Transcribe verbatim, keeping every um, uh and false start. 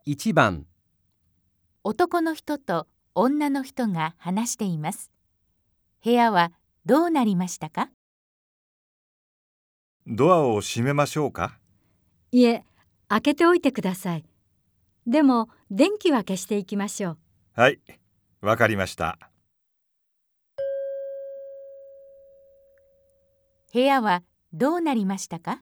いちばん、 男の人と女の人が話しています。部屋はどうなりましたか？ ドアを閉めましょうか？ いえ、開けておいてください。でも、電気は消していきましょう。 はい、わかりました。 部屋はどうなりましたか？